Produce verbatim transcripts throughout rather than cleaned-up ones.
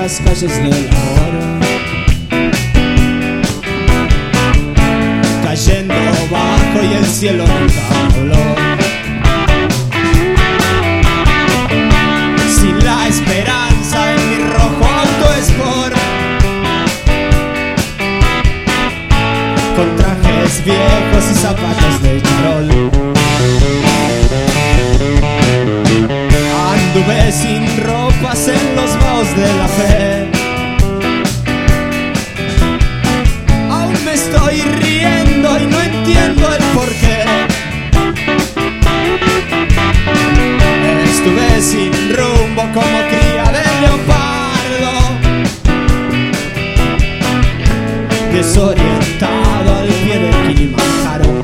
las calles del amor, cayendo bajo y el cielo nunca habló. Sin la esperanza en mi rojo auto Sport, con trajes viejos y zapatos de charol. Anduve sin ropas en los vaos de la fe. Aún me estoy riendo y no entiendo el porqué. Estuve sin rumbo como cría de leopardo, desorientado al pie del Kilimanjaro.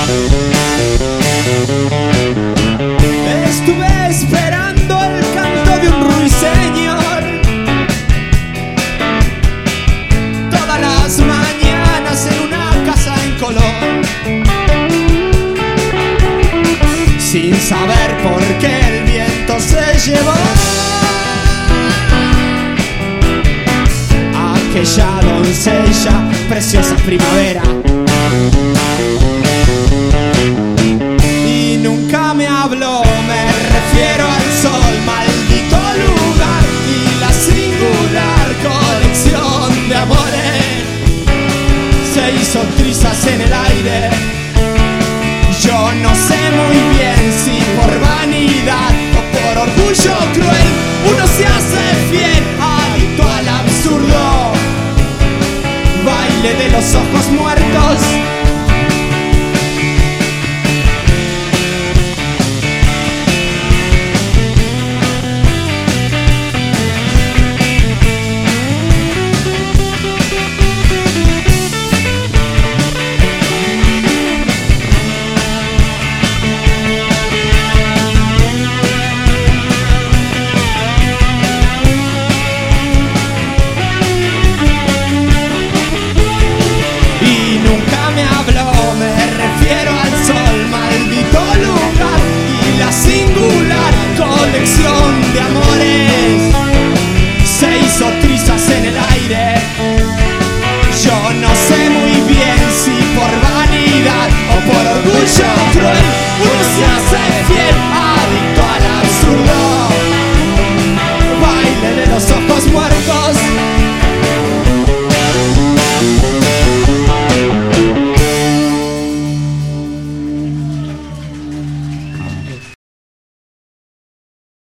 Estuve esperando el canto de un ruiseñor todas las mañanas en una casa en Colón, sin saber por qué el viento se llevó aquella doncella, preciosa primavera. Y nunca me habló, me refiero al sol, maldito lugar y la singular colección de amores. Se hizo trizas en el aire. Yo no sé muy bien si por vanidad o por orgullo cruel uno se hace fiel, adicto al absurdo, baile de los ojos muertos. Y nunca me habló.